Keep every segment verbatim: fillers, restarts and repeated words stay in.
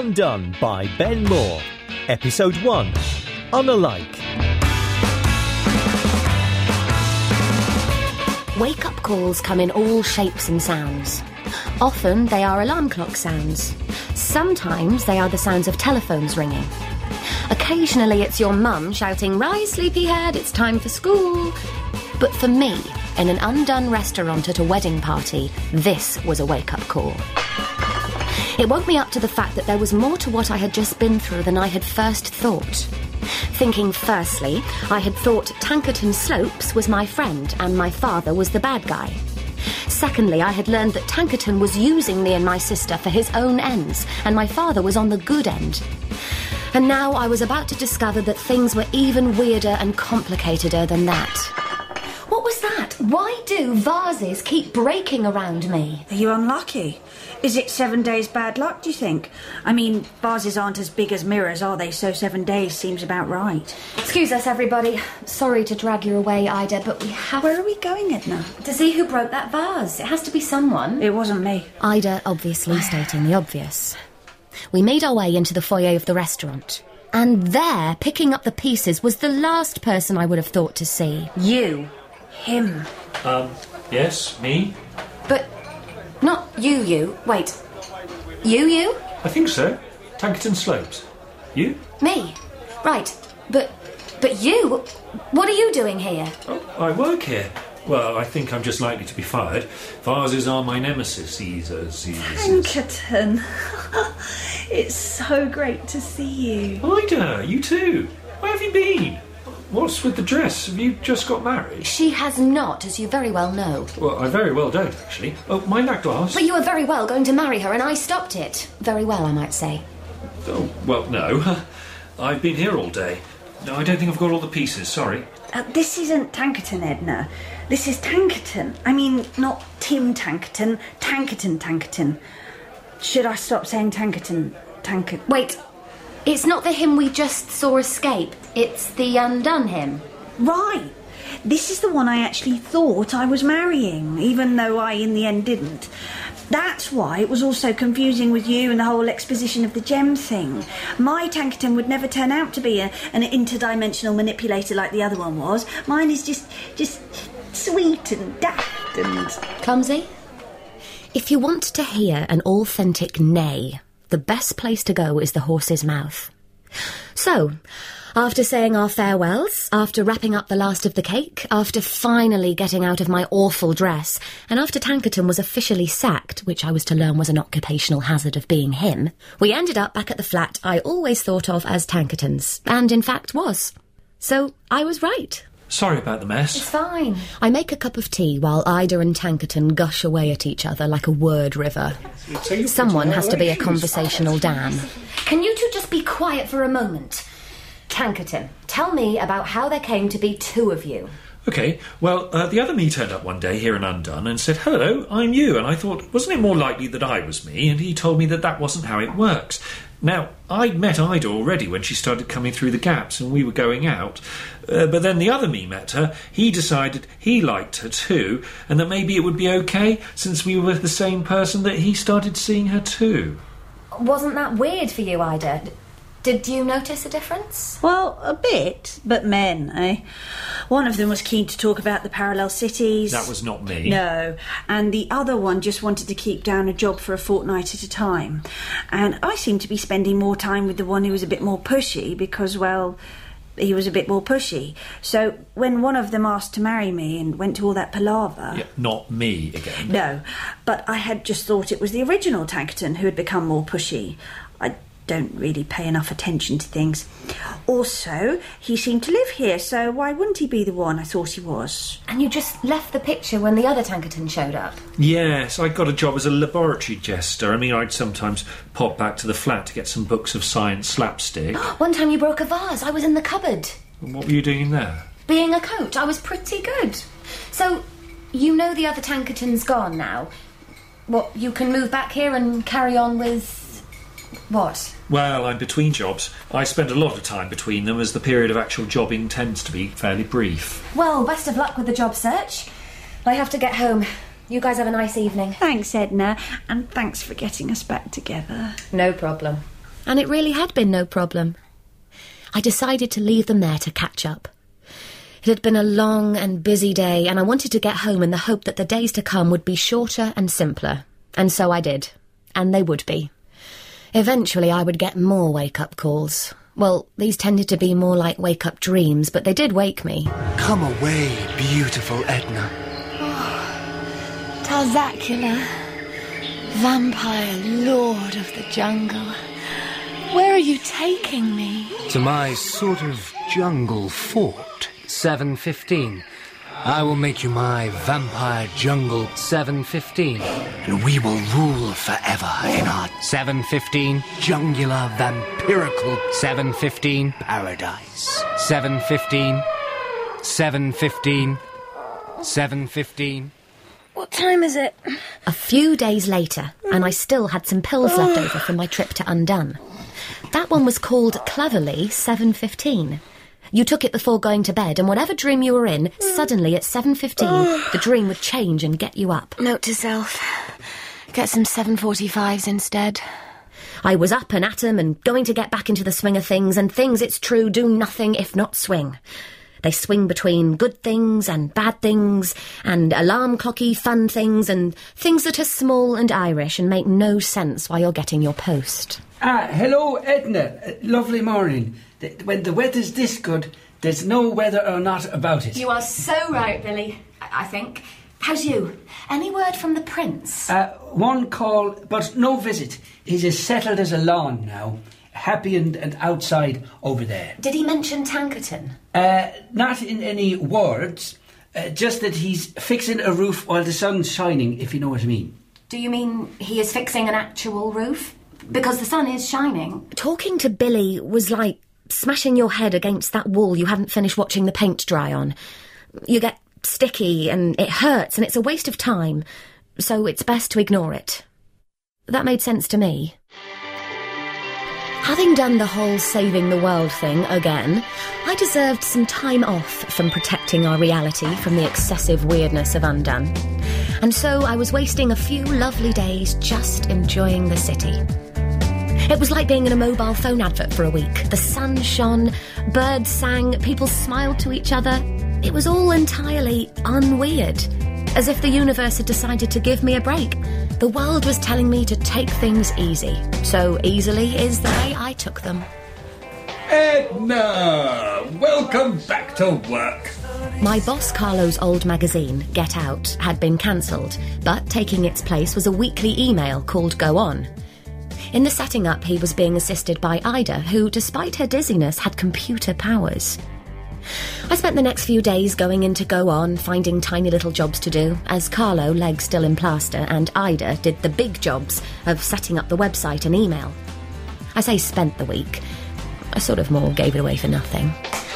Undone by Ben Moore. Episode one. Unalike. Wake-up calls come in all shapes and sounds. Often they are alarm clock sounds. Sometimes they are the sounds of telephones ringing. Occasionally it's your mum shouting, "Rise, sleepyhead, it's time for school." But for me, in an undone restaurant at a wedding party, this was a wake-up call. It woke me up to the fact that there was more to what I had just been through than I had first thought. Thinking firstly, I had thought Tankerton Slopes was my friend and my father was the bad guy. Secondly, I had learned that Tankerton was using me and my sister for his own ends, and my father was on the good end. And now I was about to discover that things were even weirder and complicateder than that. What was that? Why do vases keep breaking around me? Are you unlucky? Is it seven days bad luck, do you think? I mean, vases aren't as big as mirrors, are they? So seven days seems about right. Excuse us, everybody. Sorry to drag you away, Ida, but we have... Where are we going, Edna? To see who broke that vase. It has to be someone. It wasn't me. Ida obviously stating the obvious. We made our way into the foyer of the restaurant. And there, picking up the pieces, was the last person I would have thought to see. You. Him. Um, yes, me? But not you, you. Wait. You, you? I think so. Tankerton Slopes. You? Me. Right. But, but you? What are you doing here? Oh, I work here. Well, I think I'm just likely to be fired. Vases are my nemesis, Caesars. Tankerton. It's so great to see you. Ida, you too. Where have you been? What's with the dress? Have you just got married? She has not, as you very well know. Well, I very well don't, actually. Oh, mind that glass? But you were very well going to marry her, and I stopped it. Very well, I might say. Oh, well, no. I've been here all day. No, I don't think I've got all the pieces, sorry. Uh, this isn't Tankerton, Edna. This is Tankerton. I mean, not Tim Tankerton. Tankerton Tankerton. Should I stop saying Tankerton? Tankerton. Wait. It's not the him we just saw escape. It's the undone him. Right. This is the one I actually thought I was marrying, even though I in the end didn't. That's why it was all so confusing with you and the whole exposition of the gem thing. My Tankerton would never turn out to be a, an interdimensional manipulator like the other one was. Mine is just, just sweet and daft and... Clumsy? If you want to hear an authentic neigh, the best place to go is the horse's mouth. So, after saying our farewells, after wrapping up the last of the cake, after finally getting out of my awful dress, and after Tankerton was officially sacked, which I was to learn was an occupational hazard of being him, we ended up back at the flat I always thought of as Tankerton's, and in fact was. So, I was right. Sorry about the mess. It's fine. I make a cup of tea while Ida and Tankerton gush away at each other like a word river. Someone has to be a conversational dam. Can you two just be quiet for a moment? Tankerton, tell me about how there came to be two of you. OK, well, uh, the other me turned up one day here in Undone and said, "Hello, I'm you." And I thought, wasn't it more likely that I was me? And he told me that that wasn't how it works. Now, I'd met Ida already when she started coming through the gaps and we were going out. Uh, but then the other me met her. He decided he liked her too, and that maybe it would be OK, since we were the same person, that he started seeing her too. Wasn't that weird for you, Ida? Did you notice a difference? Well, a bit, but men, eh? One of them was keen to talk about the parallel cities. That was not me. No, and the other one just wanted to keep down a job for a fortnight at a time. And I seemed to be spending more time with the one who was a bit more pushy because, well, he was a bit more pushy. So when one of them asked to marry me and went to all that palaver... Yeah, not me again. No, but I had just thought it was the original Tankerton who had become more pushy. I don't really pay enough attention to things. Also, he seemed to live here, so why wouldn't he be the one I thought he was? And you just left the picture when the other Tankerton showed up? Yes, I got a job as a laboratory jester. I mean, I'd sometimes pop back to the flat to get some books of science slapstick. One time you broke a vase. I was in the cupboard. And what were you doing in there? Being a coach. I was pretty good. So, you know the other Tankerton's gone now? What, you can move back here and carry on with... what? Well, I'm between jobs. I spend a lot of time between them, as the period of actual jobbing tends to be fairly brief. Well, best of luck with the job search. I have to get home. You guys have a nice evening. Thanks, Edna, and thanks for getting us back together. No problem. And it really had been no problem. I decided to leave them there to catch up. It had been a long and busy day, and I wanted to get home in the hope that the days to come would be shorter and simpler. And so I did. And they would be. Eventually I would get more wake-up calls. Well, these tended to be more like wake-up dreams, but they did wake me. Come away, beautiful Edna. Oh, Tarzacula, vampire lord of the jungle. Where are you taking me? To my sort of jungle fort, seven fifteen. I will make you my vampire jungle seven fifteen, and we will rule forever in our seven fifteen jungular vampirical seven fifteen paradise. seven fifteen, seven fifteen, seven fifteen. What time is it? A few days later, and I still had some pills left over from my trip to Undone. That one was called, cleverly, seven fifteen. You took it before going to bed, and whatever dream you were in, suddenly at seven fifteen, the dream would change and get you up. Note to self. Get some seven forty-fives instead. I was up and at 'em and going to get back into the swing of things, and things, it's true, do nothing if not swing. They swing between good things and bad things, and alarm clocky fun things, and things that are small and Irish and make no sense while you're getting your post. Ah, hello, Edna. Uh, lovely morning. The, when the weather's this good, there's no whether or not about it. You are so right, Billy, I, I think. How's you? Any word from the prince? Uh, one call, but no visit. He's as settled as a lawn now. Happy and, and outside over there. Did he mention Tankerton? Uh, not in any words, uh, just that he's fixing a roof while the sun's shining, if you know what I mean. Do you mean he is fixing an actual roof? Because the sun is shining. Talking to Billy was like smashing your head against that wall you hadn't finished watching the paint dry on. You get sticky and it hurts and it's a waste of time, so it's best to ignore it. That made sense to me. Having done the whole saving the world thing again, I deserved some time off from protecting our reality from the excessive weirdness of Undone. And so I was wasting a few lovely days just enjoying the city. It was like being in a mobile phone advert for a week. The sun shone, birds sang, people smiled to each other. It was all entirely unweird, as if the universe had decided to give me a break. The world was telling me to take things easy. So easily is the way I took them. Edna! Welcome back to work. My boss Carlo's old magazine, Get Out, had been cancelled, but taking its place was a weekly email called Go On. In the setting up, he was being assisted by Ida, who, despite her dizziness, had computer powers. I spent the next few days going in to Go On, finding tiny little jobs to do, as Carlo, legs still in plaster, and Ida did the big jobs of setting up the website and email. I say spent the week. I sort of more gave it away for nothing.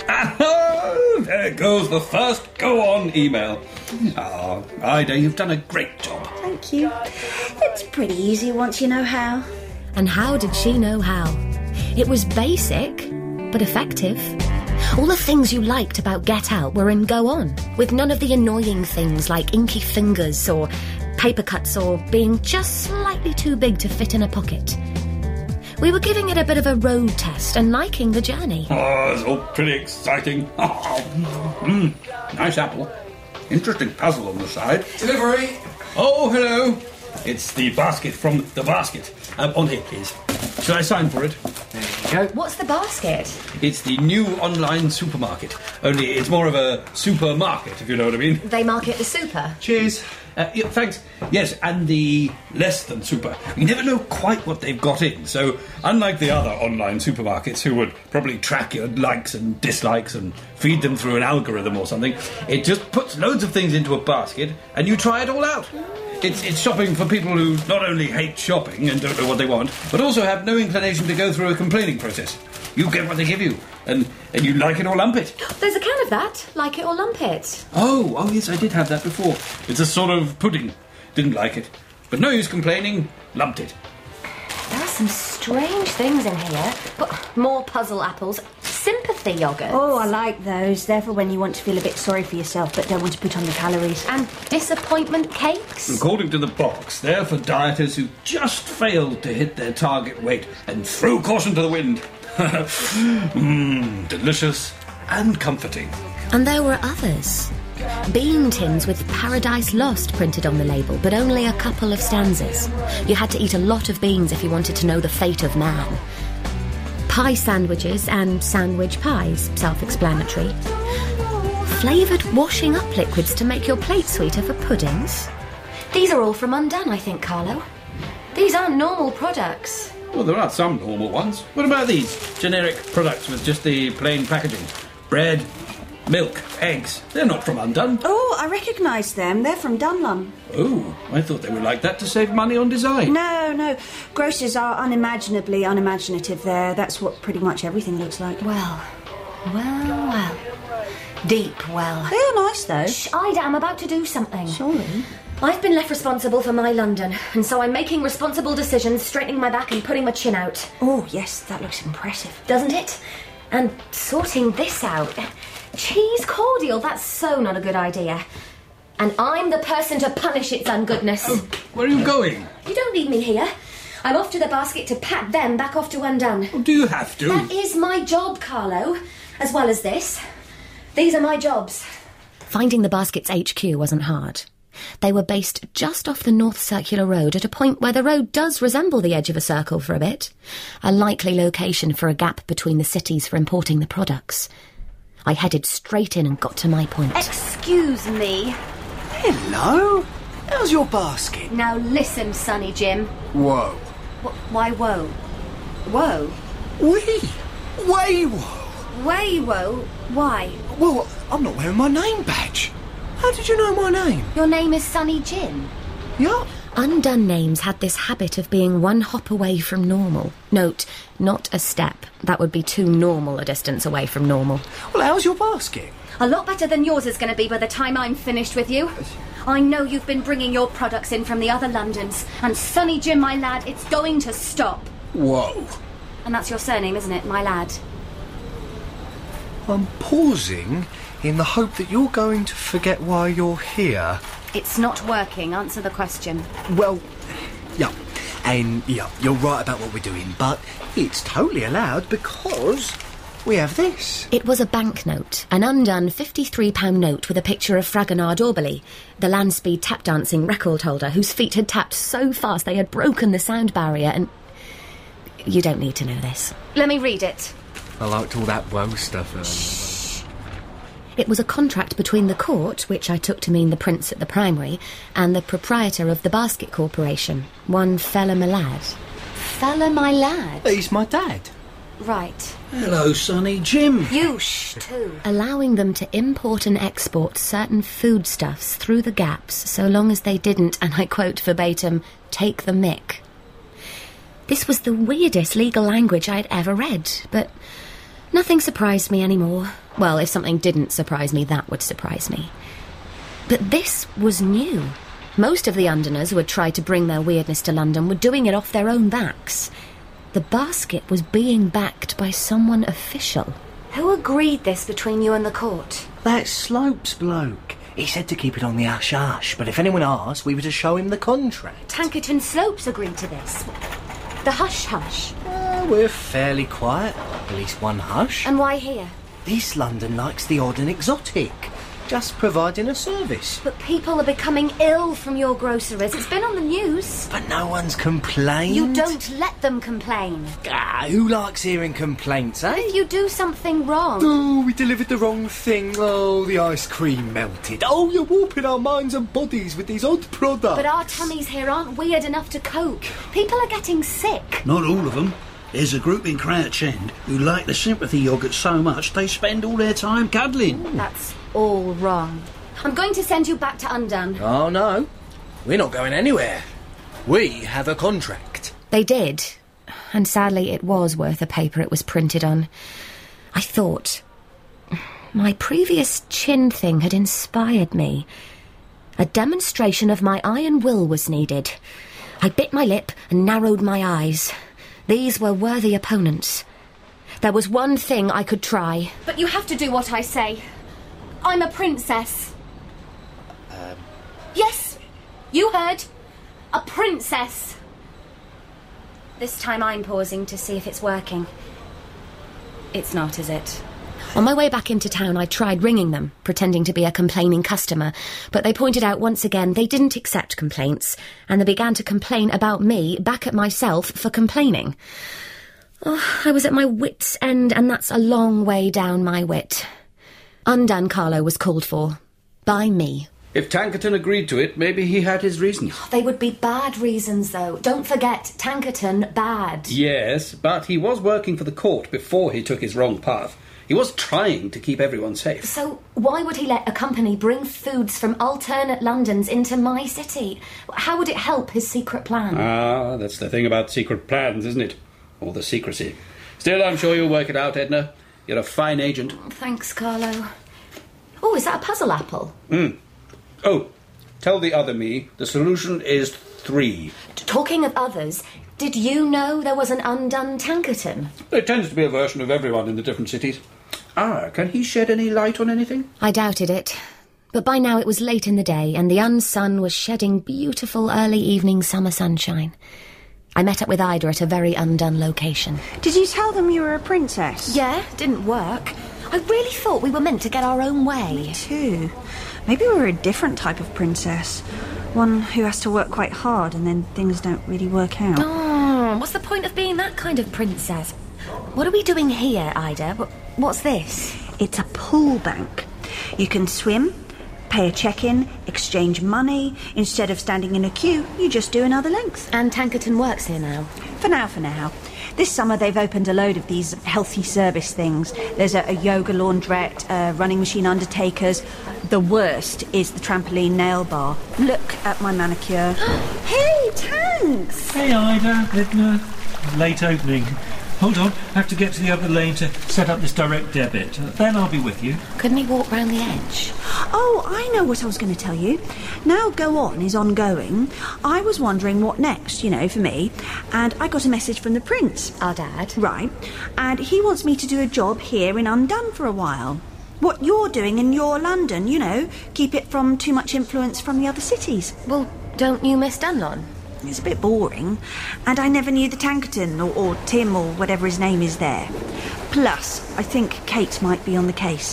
Oh, there goes the first Go On email. Ah, oh, Ida, you've done a great job. Thank you. It's pretty easy once you know how. And how did she know how? It was basic, but effective. All the things you liked about Get Out were in Go On, with none of the annoying things like inky fingers or paper cuts or being just slightly too big to fit in a pocket. We were giving it a bit of a road test and liking the journey. Oh, it's all pretty exciting. Oh, mm, nice apple. Interesting puzzle on the side. Delivery. Oh, hello. It's the basket from the basket. Um, on here, please. Shall I sign for it? There you go. What's the basket? It's the new online supermarket. Only it's more of a supermarket, if you know what I mean. They market the super. Cheers. Uh, yeah, thanks. Yes, and the less than super. You never know quite what they've got in. So, unlike the other online supermarkets who would probably track your likes and dislikes and feed them through an algorithm or something, it just puts loads of things into a basket and you try it all out. It's, it's shopping for people who not only hate shopping and don't know what they want, but also have no inclination to go through a complaining process. You get what they give you, and, and you like it or lump it. There's a can of that. Like it or lump it. Oh, oh yes, I did have that before. It's a sort of pudding. Didn't like it. But no use complaining, lumped it. There are some strange things in here, but more puzzle apples. Sympathy healthy yogurts. Oh, I like those. They're for when you want to feel a bit sorry for yourself but don't want to put on the calories. And disappointment cakes? According to the box, they're for dieters who just failed to hit their target weight and threw caution to the wind. Mmm, delicious and comforting. And there were others. Bean tins with Paradise Lost printed on the label, but only a couple of stanzas. You had to eat a lot of beans if you wanted to know the fate of man. Pie sandwiches and sandwich pies, self-explanatory. Flavoured washing up liquids to make your plate sweeter for puddings. These are all from Undone, I think, Carlo. These aren't normal products. Well, there are some normal ones. What about these? Generic products with just the plain packaging. Bread, milk, eggs. They're not from Undone. Oh, I recognise them. They're from Dunlum. Oh, I thought they were like that to save money on design. No, no. Grocers are unimaginably unimaginative there. That's what pretty much everything looks like. Well, well, well. Deep well. They are nice, though. Shh, Ida, I'm about to do something. Sorry. I've been left responsible for my London, and so I'm making responsible decisions, straightening my back and putting my chin out. Oh, yes, that looks impressive. Doesn't it? And sorting this out. Cheese cordial, that's so not a good idea. And I'm the person to punish its ungoodness. Oh, where are you going? You don't need me here. I'm off to the basket to pack them back off to Undone. Oh, do you have to? That is my job, Carlo, as well as this. These are my jobs. Finding the basket's H Q wasn't hard. They were based just off the North Circular Road at a point where the road does resemble the edge of a circle for a bit. A likely location for a gap between the cities for importing the products. I headed straight in and got to my point. Excuse me. Hello? How's your basket? Now listen, Sonny Jim. Whoa. Wh- why whoa? Whoa? Wee. Way whoa. Way whoa? Why? Well, I'm not wearing my name badge. How did you know my name? Your name is Sonny Jim? Yeah. Undone names had this habit of being one hop away from normal. Note, not a step. That would be too normal a distance away from normal. Well, how's your basket? A lot better than yours is going to be by the time I'm finished with you. I know you've been bringing your products in from the other Londons, and Sonny Jim, my lad, it's going to stop. Whoa. And that's your surname, isn't it, my lad? I'm pausing in the hope that you're going to forget why you're here. It's not working. Answer the question. Well, yeah. And, yeah, you're right about what we're doing, but it's totally allowed because we have this. It was a banknote, an undone fifty-three pound note with a picture of Fragonard Orbely, the land speed tap dancing record holder whose feet had tapped so fast they had broken the sound barrier and... You don't need to know this. Let me read it. I liked all that woe stuff earlier. Shh. It was a contract between the court, which I took to mean the prince at the primary, and the proprietor of the Basket Corporation, one fella my lad. Fella my lad? He's my dad. Right. Hello, Sonny Jim. You shh, too. Allowing them to import and export certain foodstuffs through the gaps so long as they didn't, and I quote verbatim, take the mick. This was the weirdest legal language I'd ever read, but nothing surprised me anymore. Well, if something didn't surprise me, that would surprise me. But this was new. Most of the Undoners who had tried to bring their weirdness to London were doing it off their own backs. The basket was being backed by someone official. Who agreed this between you and the court? That Slopes bloke. He said to keep it on the hush-hush, but if anyone asked, we were to show him the contract. Tankerton Slopes agreed to this. The hush-hush. Uh, we're fairly quiet. At least one hush. And why here? This London likes the odd and exotic. Just providing a service. But people are becoming ill from your groceries. It's been on the news. But no one's complained. You don't let them complain. Ah, who likes hearing complaints, eh? If you do something wrong... Oh, we delivered the wrong thing. Oh, the ice cream melted. Oh, you're warping our minds and bodies with these odd products. But our tummies here aren't weird enough to cope. People are getting sick. Not all of them. There's a group in Crouch End who like the sympathy yoghurt so much they spend all their time cuddling. Ooh. That's all wrong. I'm going to send you back to Undone. Oh, no. We're not going anywhere. We have a contract. They did. And sadly, it was worth the paper it was printed on. I thought... My previous chin thing had inspired me. A demonstration of my iron will was needed. I bit my lip and narrowed my eyes. These were worthy opponents. There was one thing I could try. But you have to do what I say. I'm a princess. Um... Yes, you heard. A princess. This time I'm pausing to see if it's working. It's not, is it? On my way back into town, I tried ringing them, pretending to be a complaining customer, but they pointed out once again they didn't accept complaints, and they began to complain about me back at myself for complaining. Oh, I was at my wit's end, and that's a long way down my wit. Undone Carlo was called for. By me. If Tankerton agreed to it, maybe he had his reasons. They would be bad reasons, though. Don't forget, Tankerton, bad. Yes, but he was working for the court before he took his wrong path. He was trying to keep everyone safe. So why would he let a company bring foods from alternate Londons into my city? How would it help his secret plan? Ah, that's the thing about secret plans, isn't it? All the secrecy. Still, I'm sure you'll work it out, Edna. You're a fine agent. Thanks, Carlo. Oh, is that a puzzle apple? Hmm. Oh, tell the other me the solution is three. Talking of others, did you know there was an undone Tankerton? There tends to be a version of everyone in the different cities. Ah, can he shed any light on anything? I doubted it. But by now it was late in the day, and the unsun was shedding beautiful early evening summer sunshine. I met up with Ida at a very undone location. Did you tell them you were a princess? Yeah, didn't work. I really thought we were meant to get our own way. Me too. Maybe we're a different type of princess. One who has to work quite hard and then things don't really work out. Oh, what's the point of being that kind of princess? What are we doing here, Ida? What's this? It's a pool bank. You can swim, pay a check-in, exchange money. Instead of standing in a queue, you just do another length. And Tankerton works here now? For now, for now. This summer they've opened a load of these healthy service things. There's a, a yoga laundrette, a running machine undertakers. The worst is the trampoline nail bar. Look at my manicure. Hey, Tanks! Hey, Ida, Edna. Late opening. Hold on, I have to get to the other lane to set up this direct debit. Uh, then I'll be with you. Couldn't he walk round the edge? Oh, I know what I was going to tell you. Now Go On is ongoing. I was wondering what next, you know, for me. And I got a message from the Prince. Our dad. Right. And he wants me to do a job here in Undone for a while. What you're doing in your London, you know. Keep it from too much influence from the other cities. Well, don't you miss Dunlon? It's a bit boring. And I never knew the Tankerton or, or Tim or whatever his name is there. Plus, I think Kate might be on the case.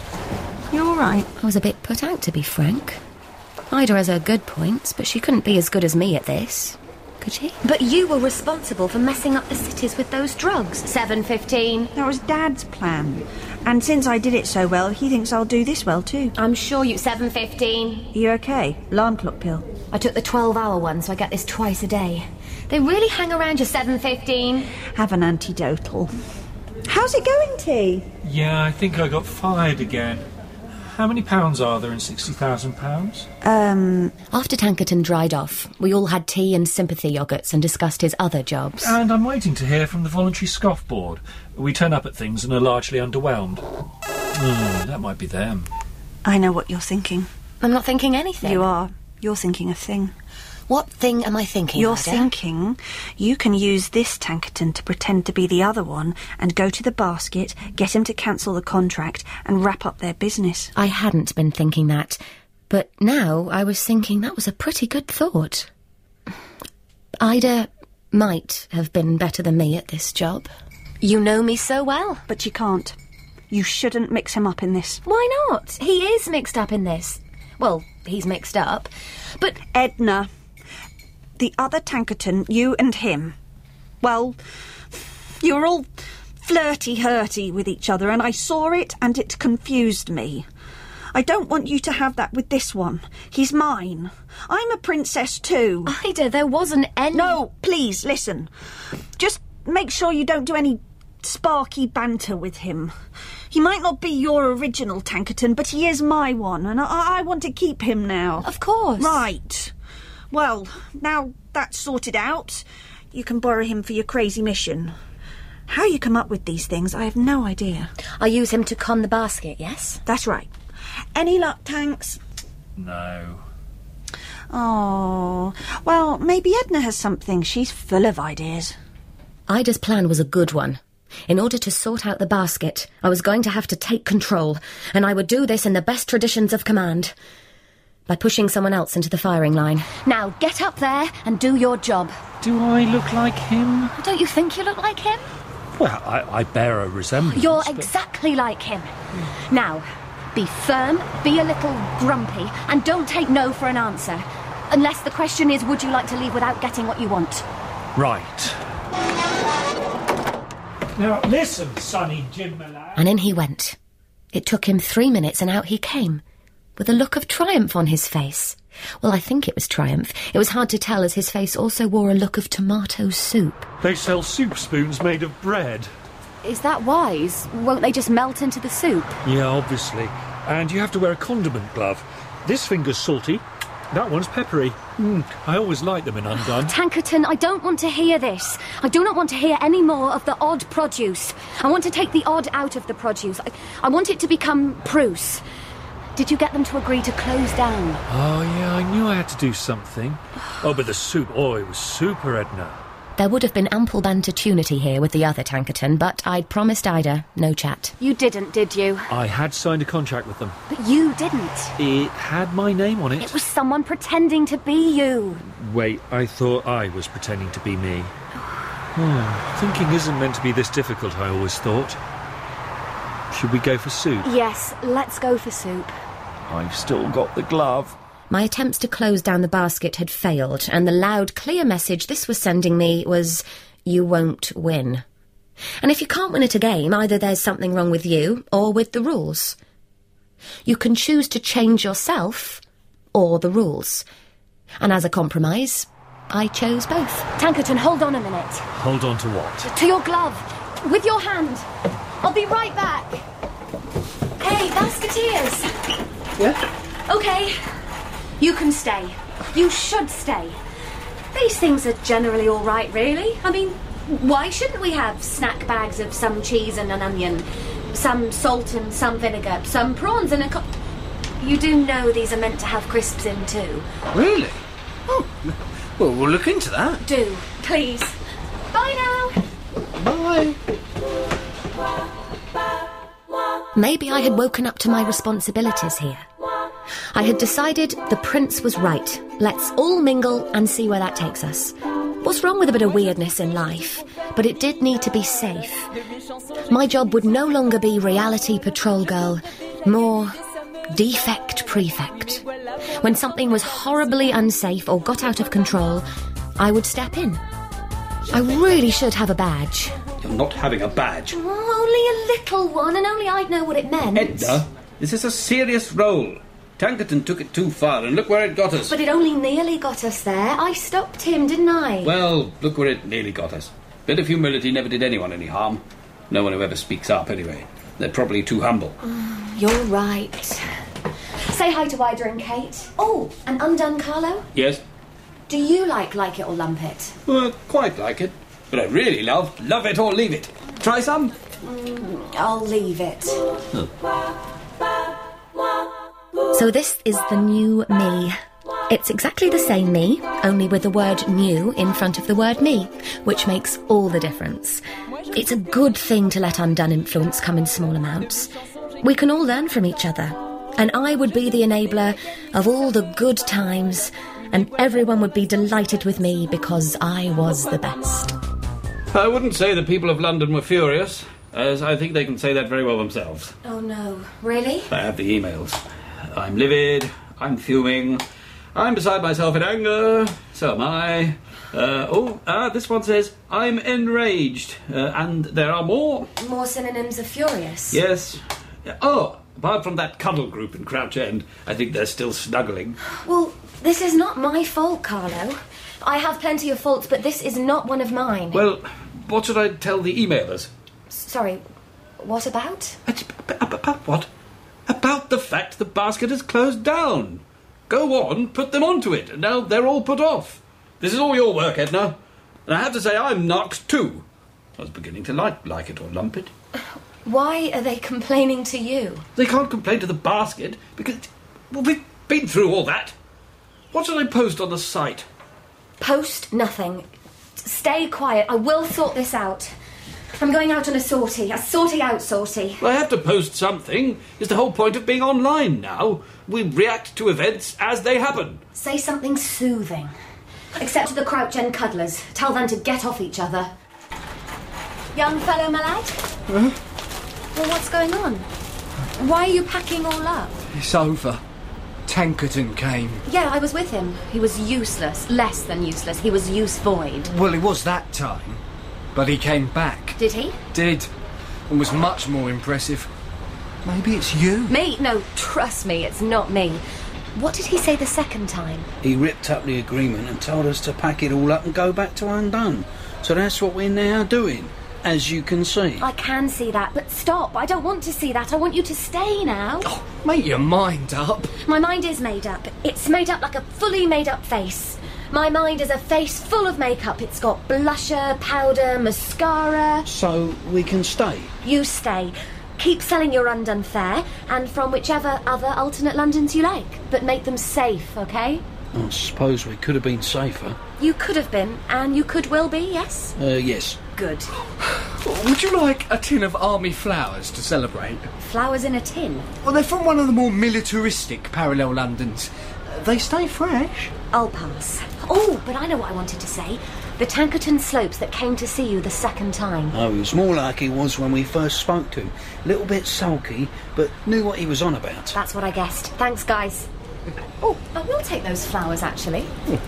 You're all right. I was a bit put out, to be frank. Ida has her good points, but she couldn't be as good as me at this. Could she? But you were responsible for messing up the cities with those drugs. seven fifteen. That was Dad's plan. And since I did it so well, he thinks I'll do this well too. I'm sure you... seven fifteen. Are you okay? Alarm clock pill? I took the twelve-hour one, so I get this twice a day. They really hang around your seven fifteen. Have an antidotal. How's it going, T? Yeah, I think I got fired again. How many pounds are there in sixty thousand pounds? Um... After Tankerton dried off, we all had tea and sympathy yoghurts and discussed his other jobs. And I'm waiting to hear from the voluntary scoff board. We turn up at things and are largely underwhelmed. Oh, that might be them. I know what you're thinking. I'm not thinking anything. You are. You're thinking a thing. What thing am I thinking, You're Ida? thinking you can use this Tankerton to pretend to be the other one and go to the basket, get him to cancel the contract and wrap up their business. I hadn't been thinking that, but now I was thinking that was a pretty good thought. Ida might have been better than me at this job. You know me so well. But you can't. You shouldn't mix him up in this. Why not? He is mixed up in this. Well, he's mixed up, but... Edna... The other Tankerton, you and him. Well, you were all flirty-hurty with each other, and I saw it, and it confused me. I don't want you to have that with this one. He's mine. I'm a princess too. Ida, there wasn't any... No, please, listen. Just make sure you don't do any sparky banter with him. He might not be your original Tankerton, but he is my one, and I, I want to keep him now. Of course. Right. Well, now that's sorted out, you can borrow him for your crazy mission. How you come up with these things, I have no idea. I use him to con the basket, yes? That's right. Any luck, Tanks? No. Oh, well, maybe Edna has something. She's full of ideas. Ida's plan was a good one. In order to sort out the basket, I was going to have to take control, and I would do this in the best traditions of command, by pushing someone else into the firing line. Now, get up there and do your job. Do I look like him? Don't you think you look like him? Well, I, I bear a resemblance. You're but... exactly like him. Now, be firm, be a little grumpy, and don't take no for an answer. Unless the question is, would you like to leave without getting what you want? Right. Now, listen, Sonny Jim Malone. And in he went. It took him three minutes and out he came, with a look of triumph on his face. Well, I think it was triumph. It was hard to tell, as his face also wore a look of tomato soup. They sell soup spoons made of bread. Is that wise? Won't they just melt into the soup? Yeah, obviously. And you have to wear a condiment glove. This finger's salty. That one's peppery. Mm, I always like them in Undone. Tankerton, I don't want to hear this. I do not want to hear any more of the odd produce. I want to take the odd out of the produce. I, I want it to become Bruce. Did you get them to agree to close down? Oh, yeah, I knew I had to do something. Oh, but the soup, oh, it was super, Edna. There would have been ample bantertunity here with the other Tankerton, but I'd promised Ida no chat. You didn't, did you? I had signed a contract with them. But you didn't. It had my name on it. It was someone pretending to be you. Wait, I thought I was pretending to be me. Oh, thinking isn't meant to be this difficult, I always thought. Should we go for soup? Yes, let's go for soup. I've still got the glove. My attempts to close down the basket had failed, and the loud, clear message this was sending me was, you won't win. And if you can't win at a game, either there's something wrong with you or with the rules. You can choose to change yourself or the rules. And as a compromise, I chose both. Tankerton, hold on a minute. Hold on to what? To your glove. With your hand. I'll be right back. Hey, Basketeers. Yeah? OK. You can stay. You should stay. These things are generally all right, really. I mean, why shouldn't we have snack bags of some cheese and an onion, some salt and some vinegar, some prawns and a co- You do know these are meant to have crisps in too. Really? Oh, well, we'll look into that. Do, please. Bye now. Bye. Maybe I had woken up to my responsibilities here. I had decided the prince was right. Let's all mingle and see where that takes us. What's wrong with a bit of weirdness in life? But it did need to be safe. My job would no longer be reality patrol girl, more defect prefect. When something was horribly unsafe or got out of control, I would step in. I really should have a badge. You're not having a badge. Oh, only a little one, and only I'd know what it meant. Edna, this is a serious role. Tankerton took it too far, and look where it got us. But it only nearly got us there. I stopped him, didn't I? Well, look where it nearly got us. Bit of humility never did anyone any harm. No one who ever speaks up, anyway. They're probably too humble. Mm, you're right. Say hi to Ida and Kate. Oh, and Undone Carlo? Yes? Do you like Like It or Lump It? Well, quite like it. But I really love Love It or Leave It. Try some? Mm, I'll leave it. Oh. So this is the new me. It's exactly the same me, only with the word new in front of the word me, which makes all the difference. It's a good thing to let undone influence come in small amounts. We can all learn from each other, and I would be the enabler of all the good times, and everyone would be delighted with me because I was the best. I wouldn't say the people of London were furious, as I think they can say that very well themselves. Oh no, really? I have the emails. I'm livid, I'm fuming, I'm beside myself in anger, so am I. Uh, oh, uh, this one says, I'm enraged, uh, and there are more. More synonyms of furious? Yes. Oh, apart from that cuddle group in Crouch End, I think they're still snuggling. Well, this is not my fault, Carlo. I have plenty of faults, but this is not one of mine. Well, what should I tell the emailers? Sorry, what about? About what? About the fact the basket is closed down. Go on, put them onto it, and now they're all put off. This is all your work, Edna. And I have to say I'm knocked too. I was beginning to like like it or lump it. Why are they complaining to you? They can't complain to the basket, because, well, we've been through all that. What should I post on the site? Post nothing. Stay quiet. I will sort this out. I'm going out on a sortie. A sortie-out sortie. Well, I have to post something. It's the whole point of being online now. We react to events as they happen. Say something soothing. Except to the Crouch End cuddlers. Tell them to get off each other. Young fellow, my lad? Huh? Well, what's going on? Why are you packing all up? It's over. Tankerton came. Yeah, I was with him. He was useless. Less than useless. He was use void. Well, he was that time. But he came back. Did he? Did. And was much more impressive. Maybe it's you? Me? No, trust me, it's not me. What did he say the second time? He ripped up the agreement and told us to pack it all up and go back to Undone. So that's what we're now doing, as you can see. I can see that, but stop. I don't want to see that. I want you to stay now. Oh, make your mind up. My mind is made up. It's made up like a fully made up face. My mind is a face full of makeup. It's got blusher, powder, mascara. So we can stay? You stay. Keep selling your Undone fare, and from whichever other alternate Londons you like. But make them safe, OK? I suppose we could have been safer. You could have been, and you could will be, yes? Uh, yes. Good. Would you like a tin of army flowers to celebrate? Flowers in a tin? Well, they're from one of the more militaristic parallel Londons. They stay fresh. I'll pass. Oh, but I know what I wanted to say. The Tankerton Slopes that came to see you the second time. Oh, he was more like he was when we first spoke to him. A little bit sulky, but knew what he was on about. That's what I guessed. Thanks, guys. Oh, I will take those flowers, actually.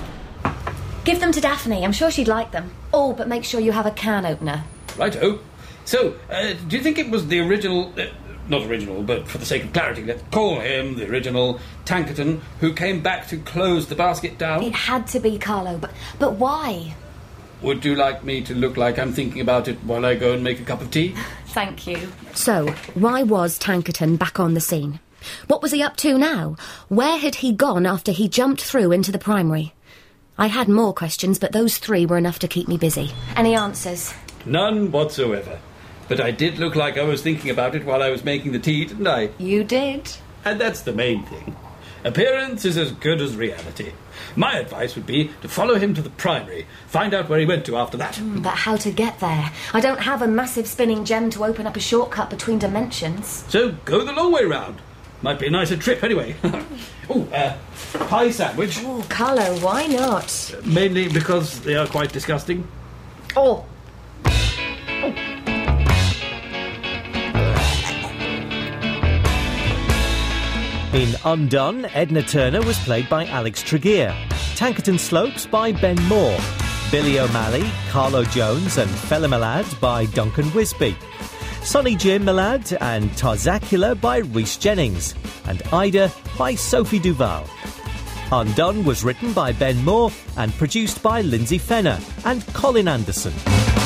Give them to Daphne. I'm sure she'd like them. Oh, but make sure you have a can opener. Righto. So, uh, do you think it was the original... Uh, not original, but for the sake of clarity, let's call him the original Tankerton who came back to close the basket down? It had to be Carlo, but but why? Would you like me to look like I'm thinking about it while I go and make a cup of tea? Thank you. So, why was Tankerton back on the scene? What was he up to now? Where had he gone after he jumped through into the primary? I had more questions, but those three were enough to keep me busy. Any answers? None whatsoever. But I did look like I was thinking about it while I was making the tea, didn't I? You did. And that's the main thing. Appearance is as good as reality. My advice would be to follow him to the primary, find out where he went to after that. Mm, but how to get there? I don't have a massive spinning gem to open up a shortcut between dimensions. So go the long way round. Might be a nicer trip anyway. Oh, uh, pie sandwich. Oh, Carlo, why not? Mainly because they are quite disgusting. Oh. In Undone, Edna Turner was played by Alex Tregear, Tankerton Slopes by Ben Moore, Billy O'Malley, Carlo Jones and Fela Malad by Duncan Wisby, Sonny Jim Malad and Tarzacula by Rhys Jennings, and Ida by Sophie Duval. Undone was written by Ben Moore and produced by Lindsay Fenner and Colin Anderson.